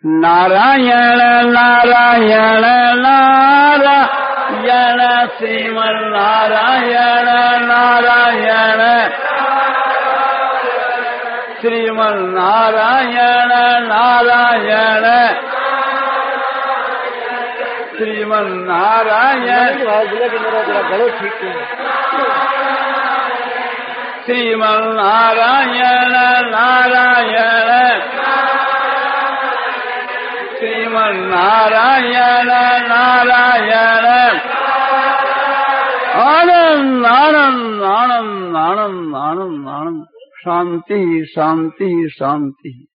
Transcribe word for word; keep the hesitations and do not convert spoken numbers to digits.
Narayan Narayan Narayan Shriman Narayan Narayan Shriman Narayan Narayan Shriman Narayan Shriman Narayan Narayan Shriman Narayan Narayan Anand Anand Anand Anand Anand Anand Shanti Shanti Shanti.